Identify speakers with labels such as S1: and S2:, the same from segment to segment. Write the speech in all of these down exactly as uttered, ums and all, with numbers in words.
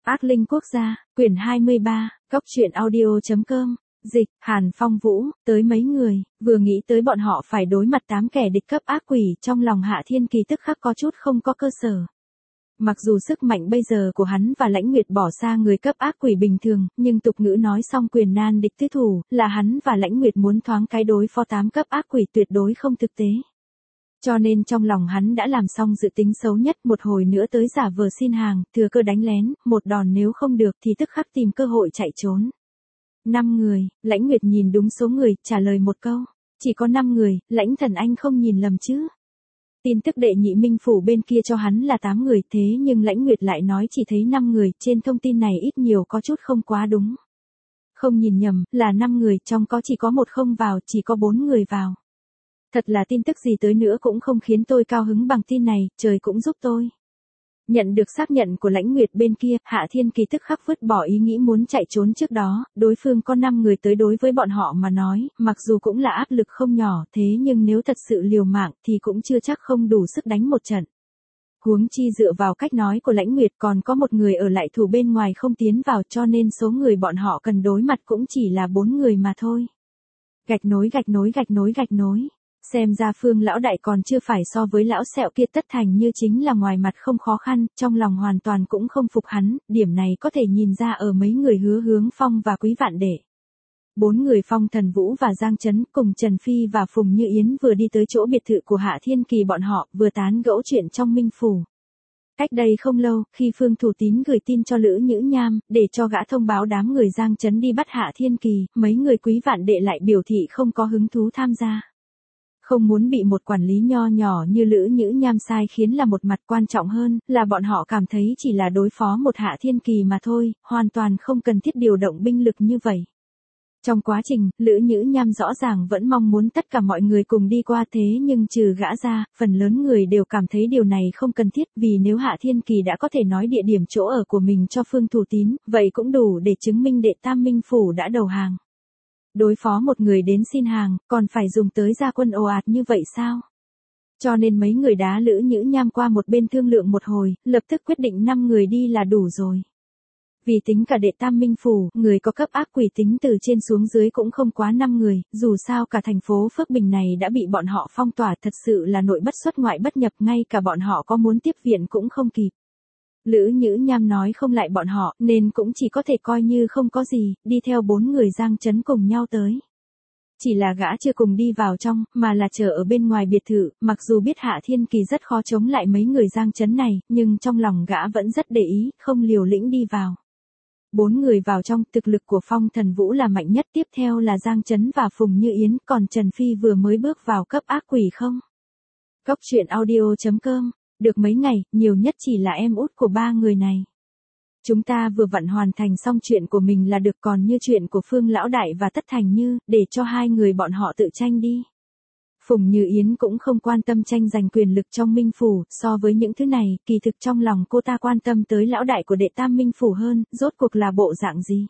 S1: Ác linh quốc gia, quyển hai mươi ba, Cốc truyện audio.com, dịch, Hàn Phong Vũ, tới mấy người, vừa nghĩ tới bọn họ phải đối mặt tám kẻ địch cấp ác quỷ, trong lòng Hạ Thiên Kỳ tức khắc có chút không có cơ sở. Mặc dù sức mạnh bây giờ của hắn và Lãnh Nguyệt bỏ xa người cấp ác quỷ bình thường, nhưng tục ngữ nói xong quyền nan địch tứ thủ, là hắn và Lãnh Nguyệt muốn thoáng cái đối phó tám cấp ác quỷ tuyệt đối không thực tế. Cho nên trong lòng hắn đã làm xong dự tính xấu nhất, một hồi nữa tới giả vờ xin hàng, thừa cơ đánh lén, một đòn nếu không được thì tức khắc tìm cơ hội chạy trốn. Năm người, Lãnh Nguyệt nhìn đúng số người, trả lời một câu. Chỉ có năm người, Lãnh Thần Anh không nhìn lầm chứ. Tin tức đệ nhị minh phủ bên kia cho hắn là tám người, thế nhưng Lãnh Nguyệt lại nói chỉ thấy năm người, trên thông tin này ít nhiều có chút không quá đúng. Không nhìn nhầm, là năm người, trong có chỉ có một không vào, chỉ có bốn người vào. Thật là tin tức gì tới nữa cũng không khiến tôi cao hứng bằng tin này, trời cũng giúp tôi. Nhận được xác nhận của Lãnh Nguyệt bên kia, Hạ Thiên Kỳ tức khắc vứt bỏ ý nghĩ muốn chạy trốn trước đó, đối phương có năm người tới đối với bọn họ mà nói, mặc dù cũng là áp lực không nhỏ, thế nhưng nếu thật sự liều mạng thì cũng chưa chắc không đủ sức đánh một trận. Huống chi dựa vào cách nói của Lãnh Nguyệt còn có một người ở lại thủ bên ngoài không tiến vào, cho nên số người bọn họ cần đối mặt cũng chỉ là bốn người mà thôi. Gạch nối gạch nối gạch nối gạch nối. Xem ra Phương lão đại còn chưa phải so với lão sẹo kia tất thành như chính là ngoài mặt không khó khăn, trong lòng hoàn toàn cũng không phục hắn, điểm này có thể nhìn ra ở mấy người Hứa Hướng Phong và Quý Vạn Đệ. Bốn người Phong Thần Vũ và Giang Chấn cùng Trần Phi và Phùng Như Yến vừa đi tới chỗ biệt thự của Hạ Thiên Kỳ bọn họ, vừa tán gẫu chuyện trong minh phủ. Cách đây không lâu, khi Phương Thủ Tín gửi tin cho Lữ Nhữ Nham, để cho gã thông báo đám người Giang Chấn đi bắt Hạ Thiên Kỳ, mấy người Quý Vạn Đệ lại biểu thị không có hứng thú tham gia. Không muốn bị một quản lý nho nhỏ như Lữ Nhữ Nham sai khiến là một mặt, quan trọng hơn, là bọn họ cảm thấy chỉ là đối phó một Hạ Thiên Kỳ mà thôi, hoàn toàn không cần thiết điều động binh lực như vậy. Trong quá trình, Lữ Nhữ Nham rõ ràng vẫn mong muốn tất cả mọi người cùng đi qua, thế nhưng trừ gã ra, phần lớn người đều cảm thấy điều này không cần thiết, vì nếu Hạ Thiên Kỳ đã có thể nói địa điểm chỗ ở của mình cho Phương Thủ Tín, vậy cũng đủ để chứng minh đệ tam minh phủ đã đầu hàng. Đối phó một người đến xin hàng, còn phải dùng tới gia quân ồ ạt như vậy sao? Cho nên mấy người đá Lữ Nhữ Nham qua một bên thương lượng một hồi, lập tức quyết định năm người đi là đủ rồi. Vì tính cả đệ tam minh phủ, người có cấp ác quỷ tính từ trên xuống dưới cũng không quá năm người, dù sao cả thành phố Phước Bình này đã bị bọn họ phong tỏa, thật sự là nội bất xuất ngoại bất nhập, ngay cả bọn họ có muốn tiếp viện cũng không kịp. Lữ Nhữ Nham nói không lại bọn họ, nên cũng chỉ có thể coi như không có gì, đi theo bốn người Giang Chấn cùng nhau tới. Chỉ là gã chưa cùng đi vào trong, mà là chờ ở bên ngoài biệt thự, mặc dù biết Hạ Thiên Kỳ rất khó chống lại mấy người Giang Chấn này, nhưng trong lòng gã vẫn rất để ý, không liều lĩnh đi vào. Bốn người vào trong, thực lực của Phong Thần Vũ là mạnh nhất, tiếp theo là Giang Chấn và Phùng Như Yến, còn Trần Phi vừa mới bước vào cấp ác quỷ không. Cốc truyện audio.com. Được mấy ngày, nhiều nhất chỉ là em út của ba người này. Chúng ta vừa vặn hoàn thành xong chuyện của mình là được, còn như chuyện của Phương lão đại và Tất Thành Như, để cho hai người bọn họ tự tranh đi. Phùng Như Yến cũng không quan tâm tranh giành quyền lực trong minh phủ, so với những thứ này, kỳ thực trong lòng cô ta quan tâm tới lão đại của đệ tam minh phủ hơn, rốt cuộc là bộ dạng gì.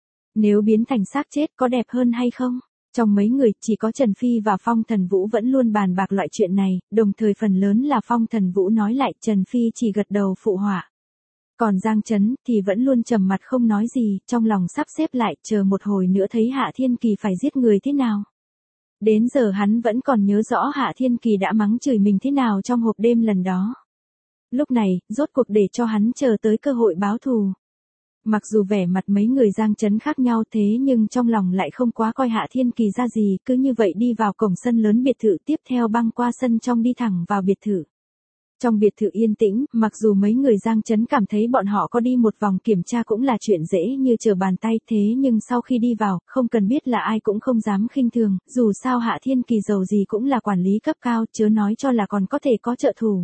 S1: Nếu biến thành xác chết có đẹp hơn hay không? Trong mấy người, chỉ có Trần Phi và Phong Thần Vũ vẫn luôn bàn bạc loại chuyện này, đồng thời phần lớn là Phong Thần Vũ nói lại, Trần Phi chỉ gật đầu phụ họa. Còn Giang Chấn thì vẫn luôn trầm mặt không nói gì, trong lòng sắp xếp lại, chờ một hồi nữa thấy Hạ Thiên Kỳ phải giết người thế nào. Đến giờ hắn vẫn còn nhớ rõ Hạ Thiên Kỳ đã mắng chửi mình thế nào trong hộp đêm lần đó. Lúc này, rốt cuộc để cho hắn chờ tới cơ hội báo thù. Mặc dù vẻ mặt mấy người Giang Chấn khác nhau, thế nhưng trong lòng lại không quá coi Hạ Thiên Kỳ ra gì, cứ như vậy đi vào cổng sân lớn biệt thự, tiếp theo băng qua sân trong đi thẳng vào biệt thự. Trong biệt thự yên tĩnh, mặc dù mấy người Giang Chấn cảm thấy bọn họ có đi một vòng kiểm tra cũng là chuyện dễ như trở bàn tay, thế nhưng sau khi đi vào, không cần biết là ai cũng không dám khinh thường, dù sao Hạ Thiên Kỳ giàu gì cũng là quản lý cấp cao, chớ nói cho là còn có thể có trợ thủ.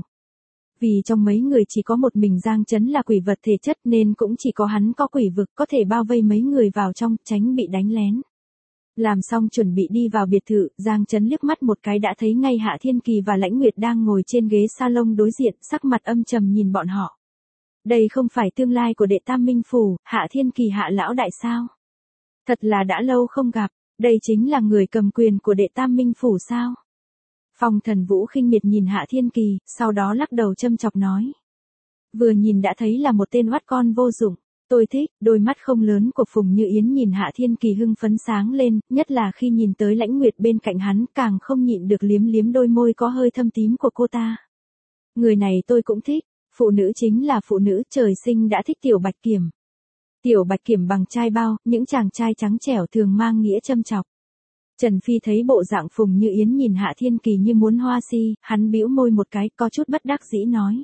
S1: Vì trong mấy người chỉ có một mình Giang Chấn là quỷ vật thể chất, nên cũng chỉ có hắn có quỷ vực có thể bao vây mấy người vào trong, tránh bị đánh lén. Làm xong chuẩn bị đi vào biệt thự, Giang Chấn liếc mắt một cái đã thấy ngay Hạ Thiên Kỳ và Lãnh Nguyệt đang ngồi trên ghế salon đối diện, sắc mặt âm trầm nhìn bọn họ. Đây không phải tương lai của đệ tam minh phủ, Hạ Thiên Kỳ Hạ lão đại sao? Thật là đã lâu không gặp, đây chính là người cầm quyền của đệ tam minh phủ sao? Phong Thần Vũ khinh miệt nhìn Hạ Thiên Kỳ, sau đó lắc đầu châm chọc nói. Vừa nhìn đã thấy là một tên oát con vô dụng. Tôi thích, đôi mắt không lớn của Phùng Như Yến nhìn Hạ Thiên Kỳ hưng phấn sáng lên, nhất là khi nhìn tới Lãnh Nguyệt bên cạnh hắn, càng không nhịn được liếm liếm đôi môi có hơi thâm tím của cô ta. Người này tôi cũng thích, phụ nữ chính là phụ nữ, trời sinh đã thích Tiểu Bạch Kiểm. Tiểu Bạch Kiểm bằng trai bao, những chàng trai trắng trẻo thường mang nghĩa châm chọc. Trần Phi thấy bộ dạng Phùng Như Yến nhìn Hạ Thiên Kỳ như muốn hoa si, hắn bĩu môi một cái, có chút bất đắc dĩ nói.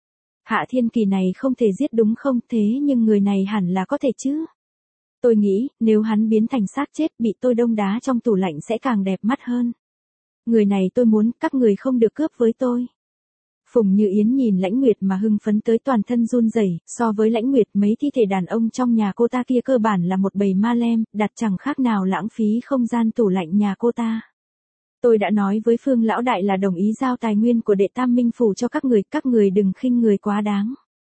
S1: Hạ Thiên Kỳ này không thể giết đúng không, thế nhưng người này hẳn là có thể chứ. Tôi nghĩ, nếu hắn biến thành xác chết bị tôi đông đá trong tủ lạnh sẽ càng đẹp mắt hơn. Người này tôi muốn, các người không được cướp với tôi. Phùng Như Yến nhìn Lãnh Nguyệt mà hưng phấn tới toàn thân run rẩy, so với Lãnh Nguyệt mấy thi thể đàn ông trong nhà cô ta kia cơ bản là một bầy ma lem, đặt chẳng khác nào lãng phí không gian tủ lạnh nhà cô ta. Tôi đã nói với Phương lão đại là đồng ý giao tài nguyên của Đệ Tam Minh phủ cho các người, các người đừng khinh người quá đáng.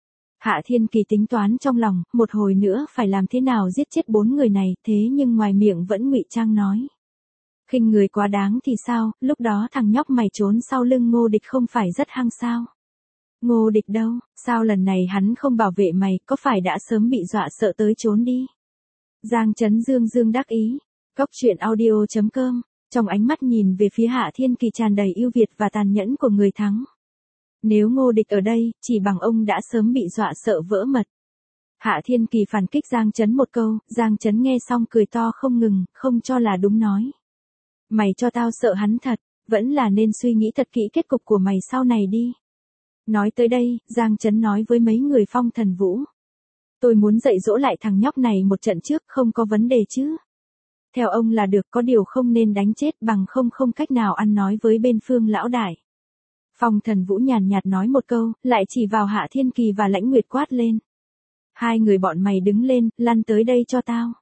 S1: Hạ Thiên Kỳ tính toán trong lòng, một hồi nữa phải làm thế nào giết chết bốn người này, thế nhưng ngoài miệng vẫn ngụy trang nói. Khinh người quá đáng thì sao, lúc đó thằng nhóc mày trốn sau lưng Ngô Địch không phải rất hăng sao? Ngô Địch đâu, sao lần này hắn không bảo vệ mày, có phải đã sớm bị dọa sợ tới trốn đi? Giang Chấn Dương Dương đắc ý, Cốc Truyện Audio chấm com, trong ánh mắt nhìn về phía Hạ Thiên Kỳ tràn đầy ưu việt và tàn nhẫn của người thắng. Nếu Ngô Địch ở đây, chỉ bằng ông đã sớm bị dọa sợ vỡ mật. Hạ Thiên Kỳ phản kích Giang Chấn một câu, Giang Chấn nghe xong cười to không ngừng, không cho là đúng nói. Mày cho tao sợ hắn thật, vẫn là nên suy nghĩ thật kỹ kết cục của mày sau này đi. Nói tới đây, Giang Chấn nói với mấy người Phong Thần Vũ. Tôi muốn dạy dỗ lại thằng nhóc này một trận trước, không có vấn đề chứ. Theo ông là được, có điều không nên đánh chết, bằng không không cách nào ăn nói với bên Phương lão đại. Phong Thần Vũ nhàn nhạt nói một câu, lại chỉ vào Hạ Thiên Kỳ và Lãnh Nguyệt quát lên. Hai người bọn mày đứng lên, lăn tới đây cho tao.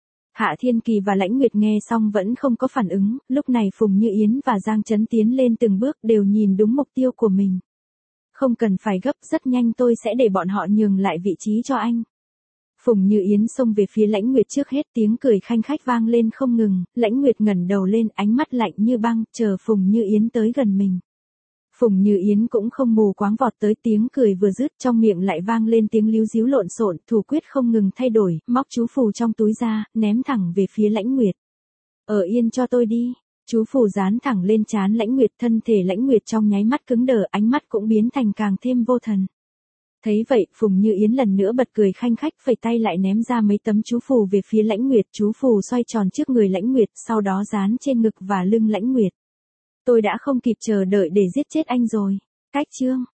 S1: Hạ Thiên Kỳ và Lãnh Nguyệt nghe xong vẫn không có phản ứng, lúc này Phùng Như Yến và Giang Chấn tiến lên từng bước đều nhìn đúng mục tiêu của mình. Không cần phải gấp, rất nhanh tôi sẽ để bọn họ nhường lại vị trí cho anh. Phùng Như Yến xông về phía Lãnh Nguyệt trước hết, tiếng cười khanh khách vang lên không ngừng, Lãnh Nguyệt ngẩng đầu lên, ánh mắt lạnh như băng, chờ Phùng Như Yến tới gần mình. Phùng Như Yến cũng không mù quáng vọt tới, tiếng cười vừa dứt trong miệng lại vang lên tiếng líu díu lộn xộn, thủ quyết không ngừng thay đổi, móc chú phù trong túi ra, ném thẳng về phía Lãnh Nguyệt. Ở yên cho tôi đi. Chú phù dán thẳng lên trán Lãnh Nguyệt, thân thể Lãnh Nguyệt trong nháy mắt cứng đờ, ánh mắt cũng biến thành càng thêm vô thần. Thấy vậy, Phùng Như Yến lần nữa bật cười khanh khách, phẩy tay lại ném ra mấy tấm chú phù về phía Lãnh Nguyệt, chú phù xoay tròn trước người Lãnh Nguyệt, sau đó dán trên ngực và lưng Lãnh Nguyệt. Tôi đã không kịp chờ đợi để giết chết anh rồi. Cách chương